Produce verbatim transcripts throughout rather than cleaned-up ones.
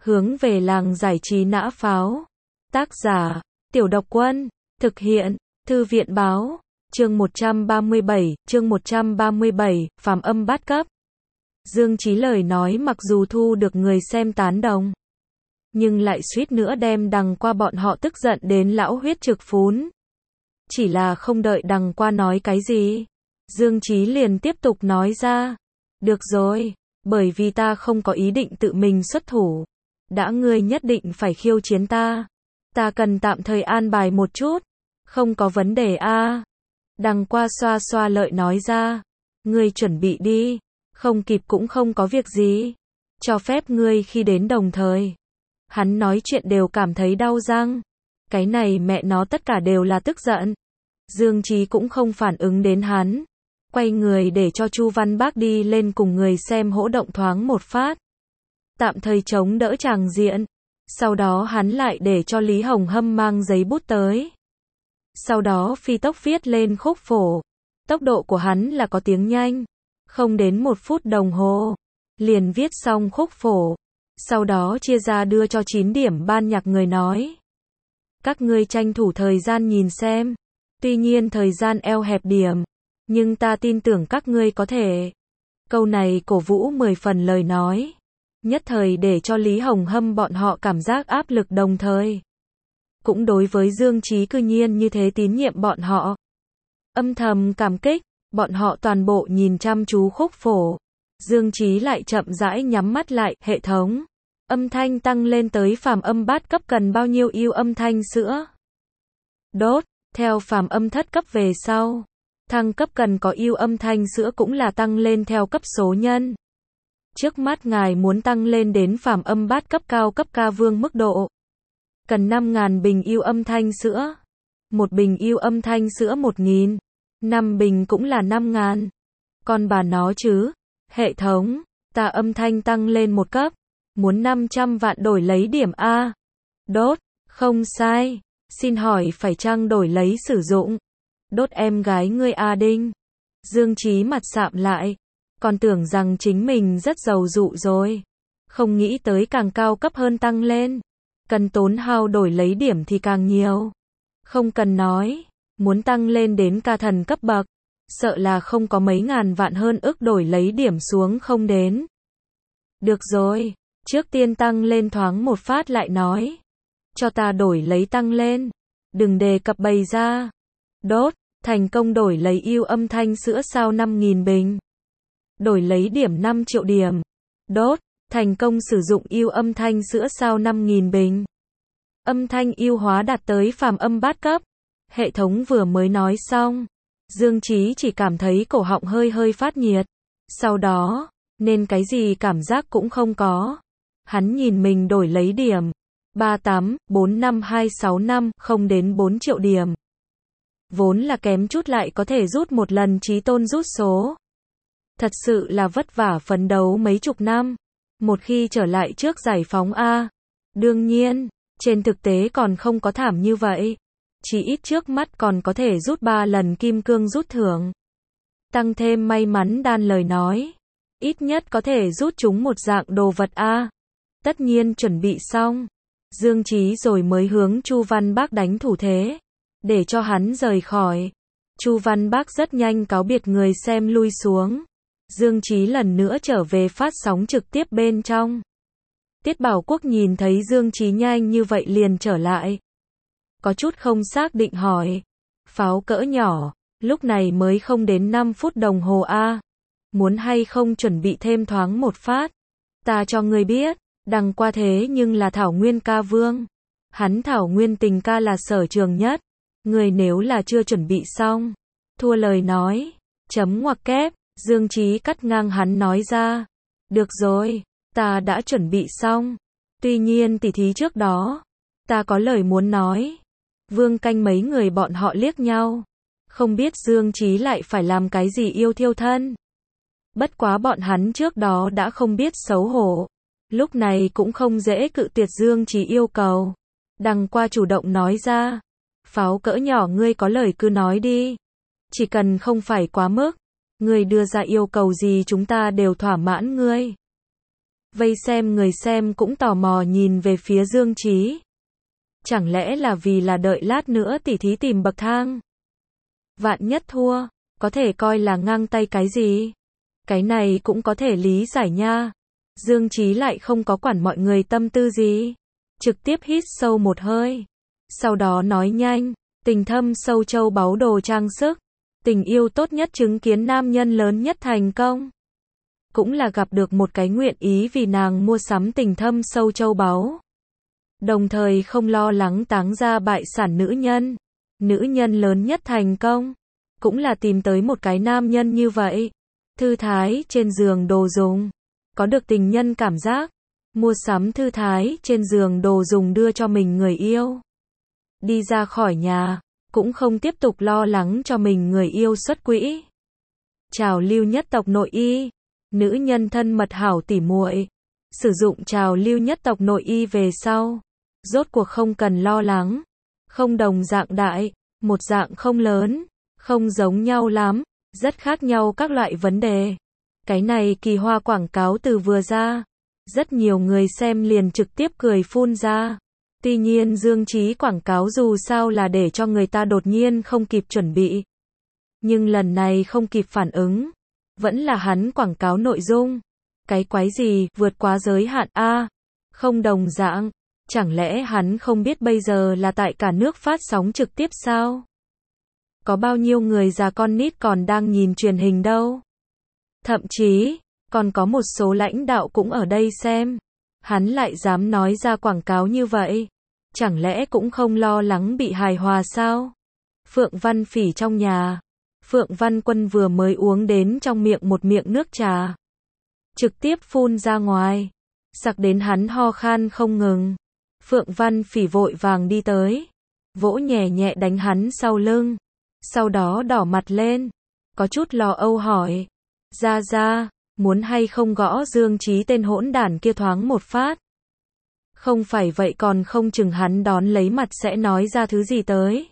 Hướng về làng giải trí nã pháo. Tác giả, Tiểu Độc Quân. Thực hiện, Thư viện báo. Chương một trăm ba mươi bảy, chương một trăm ba mươi bảy, phàm âm bát cấp. Dương Chí lời nói mặc dù thu được người xem tán đồng, nhưng lại suýt nữa đem Đằng Qua bọn họ tức giận đến lão huyết trực phún. Chỉ là không đợi Đằng Qua nói cái gì, Dương Chí liền tiếp tục nói ra. Được rồi, bởi vì ta không có ý định tự mình xuất thủ. Đã ngươi nhất định phải khiêu chiến ta, ta cần tạm thời an bài một chút. Không có vấn đề a. À. Đằng Qua xoa xoa lợi nói ra. Ngươi chuẩn bị đi, không kịp cũng không có việc gì. Cho phép ngươi khi đến đồng thời. Hắn nói chuyện đều cảm thấy đau răng. Cái này mẹ nó tất cả đều là tức giận. Dương Chí cũng không phản ứng đến hắn. Quay người để cho Chu Văn Bác đi lên cùng người xem hỗ động thoáng một phát. Tạm thời chống đỡ tràng diện. Sau đó hắn lại để cho Lý Hồng Hâm mang giấy bút tới. Sau đó phi tốc viết lên khúc phổ. Tốc độ của hắn là có tiếng nhanh. Không đến một phút đồng hồ. Liền viết xong khúc phổ. Sau đó chia ra đưa cho chín điểm ban nhạc người nói. Các ngươi tranh thủ thời gian nhìn xem. Tuy nhiên thời gian eo hẹp điểm. Nhưng ta tin tưởng các ngươi có thể. Câu này cổ vũ mười phần lời nói. Nhất thời để cho Lý Hồng Hâm bọn họ cảm giác áp lực đồng thời. Cũng đối với Dương Chí cư nhiên như thế tín nhiệm bọn họ. Âm thầm cảm kích, bọn họ toàn bộ nhìn chăm chú khúc phổ. Dương Chí lại chậm rãi nhắm mắt lại, hệ thống. Âm thanh tăng lên tới phàm âm bát cấp cần bao nhiêu yêu âm thanh sữa? Đốt, theo phàm âm thất cấp về sau. Thăng cấp cần có yêu âm thanh sữa cũng là tăng lên theo cấp số nhân. Trước mắt ngài muốn tăng lên đến phàm âm bát cấp cao cấp ca vương mức độ. Cần năm nghìn bình yêu âm thanh sữa. Một bình yêu âm thanh sữa một nghìn. năm bình cũng là năm nghìn. Còn bà nó chứ. Hệ thống, ta âm thanh tăng lên một cấp. Muốn năm trăm vạn đổi lấy điểm A. Đốt, không sai. Xin hỏi phải chăng đổi lấy sử dụng? Đốt em gái ngươi A Đinh. Dương Chí mặt sạm lại. Còn tưởng rằng chính mình rất giàu dụ rồi. Không nghĩ tới càng cao cấp hơn tăng lên. Cần tốn hao đổi lấy điểm thì càng nhiều. Không cần nói. Muốn tăng lên đến ca thần cấp bậc. Sợ là không có mấy ngàn vạn hơn ức đổi lấy điểm xuống không đến. Được rồi. Trước tiên tăng lên thoáng một phát lại nói. Cho ta đổi lấy tăng lên. Đừng đề cập bày ra. Đốt. Thành công đổi lấy yêu âm thanh sữa sao năm nghìn bình. Đổi lấy điểm năm triệu điểm. Đốt. Thành công sử dụng yêu âm thanh sữa sao năm nghìn bình. Âm thanh yêu hóa đạt tới phàm âm bát cấp. Hệ thống vừa mới nói xong. Dương Chí chỉ cảm thấy cổ họng hơi hơi phát nhiệt. Sau đó, nên cái gì cảm giác cũng không có. Hắn nhìn mình đổi lấy điểm. ba tám, bốn năm hai sáu năm, không đến bốn triệu điểm. Vốn là kém chút lại có thể rút một lần chí tôn rút số. Thật sự là vất vả phấn đấu mấy chục năm. Một khi trở lại trước giải phóng A. Đương nhiên, trên thực tế còn không có thảm như vậy. Chỉ ít trước mắt còn có thể rút ba lần kim cương rút thưởng. Tăng thêm may mắn đan lời nói. Ít nhất có thể rút chúng một dạng đồ vật A. Tất nhiên chuẩn bị xong. Dương Chí rồi mới hướng Chu Văn Bác đánh thủ thế. Để cho hắn rời khỏi. Chu Văn Bác rất nhanh cáo biệt người xem lui xuống. Dương Chí lần nữa trở về phát sóng trực tiếp bên trong. Tiết Bảo Quốc nhìn thấy Dương Chí nhanh như vậy liền trở lại. Có chút không xác định hỏi. Pháo cỡ nhỏ, lúc này mới không đến năm phút đồng hồ a. Muốn hay không chuẩn bị thêm thoáng một phát. Ta cho ngươi biết, Đằng Qua thế nhưng là Thảo Nguyên ca vương. Hắn Thảo Nguyên tình ca là sở trường nhất. Ngươi nếu là chưa chuẩn bị xong. Thua lời nói. Chấm ngoặc kép. Dương Chí cắt ngang hắn nói ra. Được rồi, ta đã chuẩn bị xong. Tuy nhiên tỉ thí trước đó. Ta có lời muốn nói. Vương Canh mấy người bọn họ liếc nhau. Không biết Dương Chí lại phải làm cái gì yêu thiêu thân. Bất quá bọn hắn trước đó đã không biết xấu hổ. Lúc này cũng không dễ cự tuyệt Dương Chí yêu cầu. Đằng Qua chủ động nói ra. Pháo cỡ nhỏ ngươi có lời cứ nói đi. Chỉ cần không phải quá mức. Ngươi đưa ra yêu cầu gì chúng ta đều thỏa mãn ngươi. Vây xem người xem cũng tò mò nhìn về phía Dương Chí. Chẳng lẽ là vì là đợi lát nữa tỉ thí tìm bậc thang? Vạn nhất thua, có thể coi là ngang tay cái gì? Cái này cũng có thể lý giải nha. Dương Chí lại không có quản mọi người tâm tư gì. Trực tiếp hít sâu một hơi. Sau đó nói nhanh, tình thâm sâu châu báu đồ trang sức. Tình yêu tốt nhất chứng kiến nam nhân lớn nhất thành công. Cũng là gặp được một cái nguyện ý vì nàng mua sắm tình thâm sâu châu báu. Đồng thời không lo lắng táng ra bại sản nữ nhân. Nữ nhân lớn nhất thành công. Cũng là tìm tới một cái nam nhân như vậy. Thư thái trên giường đồ dùng. Có được tình nhân cảm giác. Mua sắm thư thái trên giường đồ dùng đưa cho mình người yêu. Đi ra khỏi nhà. Cũng không tiếp tục lo lắng cho mình người yêu xuất quỹ. Trào lưu nhất tộc nội y. Nữ nhân thân mật hảo tỉ muội. Sử dụng trào lưu nhất tộc nội y về sau. Rốt cuộc không cần lo lắng. Không đồng dạng đại. Một dạng không lớn. Không giống nhau lắm. Rất khác nhau các loại vấn đề. Cái này kỳ hoa quảng cáo từ vừa ra. Rất nhiều người xem liền trực tiếp cười phun ra. Tuy nhiên Dương Chí quảng cáo dù sao là để cho người ta đột nhiên không kịp chuẩn bị. Nhưng lần này không kịp phản ứng. Vẫn là hắn quảng cáo nội dung. Cái quái gì, vượt quá giới hạn a? Không đồng dạng. Chẳng lẽ hắn không biết bây giờ là tại cả nước phát sóng trực tiếp sao? Có bao nhiêu người già con nít còn đang nhìn truyền hình đâu? Thậm chí, còn có một số lãnh đạo cũng ở đây xem. Hắn lại dám nói ra quảng cáo như vậy. Chẳng lẽ cũng không lo lắng bị hài hòa sao? Phượng Văn Phỉ trong nhà. Phượng Văn Quân vừa mới uống đến trong miệng một miệng nước trà. Trực tiếp phun ra ngoài. Sặc đến hắn ho khan không ngừng. Phượng Văn Phỉ vội vàng đi tới. Vỗ nhẹ nhẹ đánh hắn sau lưng. Sau đó đỏ mặt lên. Có chút lo âu hỏi. Ra ra, muốn hay không gõ Dương Chí tên hỗn đản kia thoáng một phát. Không phải vậy còn không chừng hắn đón lấy mặt sẽ nói ra thứ gì tới.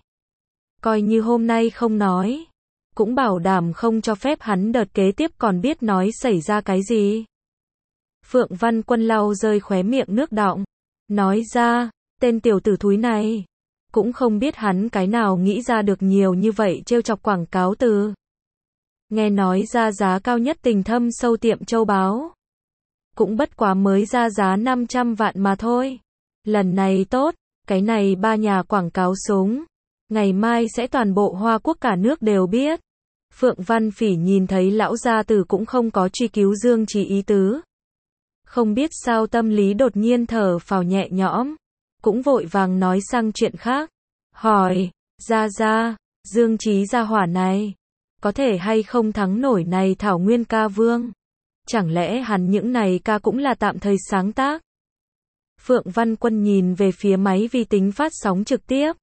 Coi như hôm nay không nói. Cũng bảo đảm không cho phép hắn đợt kế tiếp còn biết nói xảy ra cái gì. Phượng Văn Quân lau rơi khóe miệng nước đọng. Nói ra, tên tiểu tử thúi này. Cũng không biết hắn cái nào nghĩ ra được nhiều như vậy trêu chọc quảng cáo từ. Nghe nói ra giá cao nhất tình thâm sâu tiệm châu báu. Cũng bất quá mới ra giá năm trăm vạn mà thôi. Lần này tốt, cái này ba nhà quảng cáo súng. Ngày mai sẽ toàn bộ Hoa Quốc cả nước đều biết. Phượng Văn Phỉ nhìn thấy lão gia tử cũng không có truy cứu Dương Chí ý tứ. Không biết sao tâm lý đột nhiên thở phào nhẹ nhõm. Cũng vội vàng nói sang chuyện khác. Hỏi, ra ra, Dương Chí gia hỏa này. Có thể hay không thắng nổi này Thảo Nguyên ca vương? Chẳng lẽ hắn những này ca cũng là tạm thời sáng tác? Phượng Văn Quân nhìn về phía máy vi tính phát sóng trực tiếp.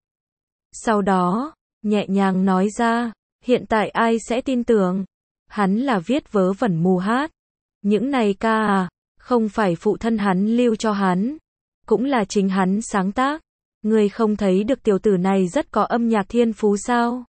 Sau đó, nhẹ nhàng nói ra, hiện tại ai sẽ tin tưởng? Hắn là viết vớ vẩn mù hát. Những này ca à, không phải phụ thân hắn lưu cho hắn. Cũng là chính hắn sáng tác. Người không thấy được tiểu tử này rất có âm nhạc thiên phú sao?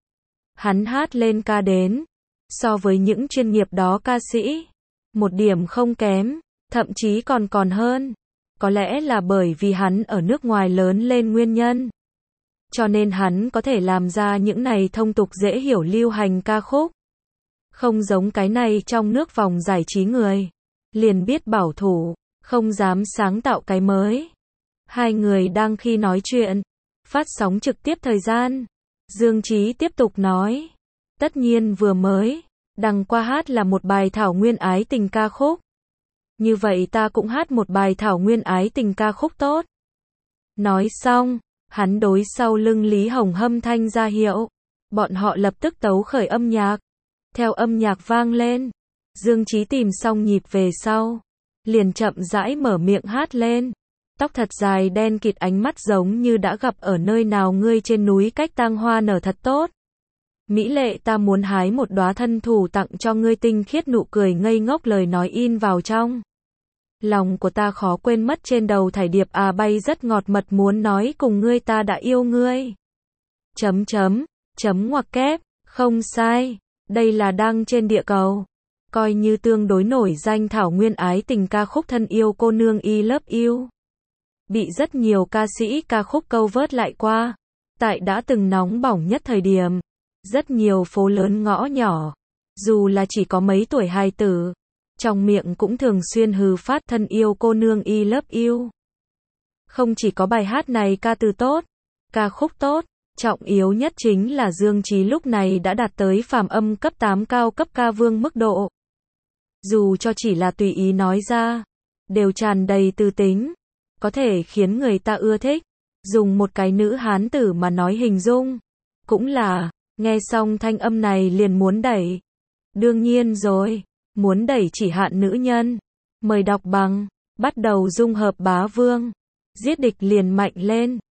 Hắn hát lên ca đến. So với những chuyên nghiệp đó ca sĩ. Một điểm không kém. Thậm chí còn còn hơn. Có lẽ là bởi vì hắn ở nước ngoài lớn lên nguyên nhân. Cho nên hắn có thể làm ra những này thông tục dễ hiểu lưu hành ca khúc. Không giống cái này trong nước vòng giải trí người. Liền biết bảo thủ. Không dám sáng tạo cái mới. Hai người đang khi nói chuyện. Phát sóng trực tiếp thời gian. Dương Chí tiếp tục nói. Tất nhiên vừa mới. Đăng qua hát là một bài Thảo Nguyên ái tình ca khúc. Như vậy ta cũng hát một bài Thảo Nguyên ái tình ca khúc tốt. Nói xong. Hắn đối sau lưng Lý Hồng hâm thanh ra hiệu. Bọn họ lập tức tấu khởi âm nhạc. Theo âm nhạc vang lên. Dương Chí tìm xong nhịp về sau. Liền chậm rãi mở miệng hát lên. Tóc thật dài đen kịt ánh mắt giống như đã gặp ở nơi nào ngươi trên núi cách tang hoa nở thật tốt. Mỹ lệ ta muốn hái một đóa thân thủ tặng cho ngươi tinh khiết nụ cười ngây ngốc lời nói in vào trong. Lòng của ta khó quên mất trên đầu thải điệp à bay rất ngọt mật muốn nói cùng ngươi ta đã yêu ngươi. Chấm chấm, chấm ngoặc kép, không sai, đây là đăng trên địa cầu. coi như tương đối nổi danh thảo nguyên ái tình ca khúc Thân yêu cô nương I love you. Bị rất nhiều ca sĩ ca khúc cover lại qua. Tại đã từng nóng bỏng nhất thời điểm. Rất nhiều phố lớn ngõ nhỏ. Dù là chỉ có mấy tuổi hài tử. Trong miệng cũng thường xuyên hừ phát thân yêu cô nương I love you. Không chỉ có bài hát này ca từ tốt, ca khúc tốt, trọng yếu nhất chính là Dương Chí lúc này đã đạt tới phàm âm cấp tám cao cấp ca vương mức độ. Dù cho chỉ là tùy ý nói ra, đều tràn đầy tư tính, có thể khiến người ta ưa thích. Dùng một cái nữ hán tử mà nói hình dung, cũng là, nghe xong thanh âm này liền muốn đẩy. Đương nhiên rồi, muốn đẩy chỉ hạn nữ nhân. Mời đọc bằng, bắt đầu dung hợp bá vương, giết địch liền mạnh lên.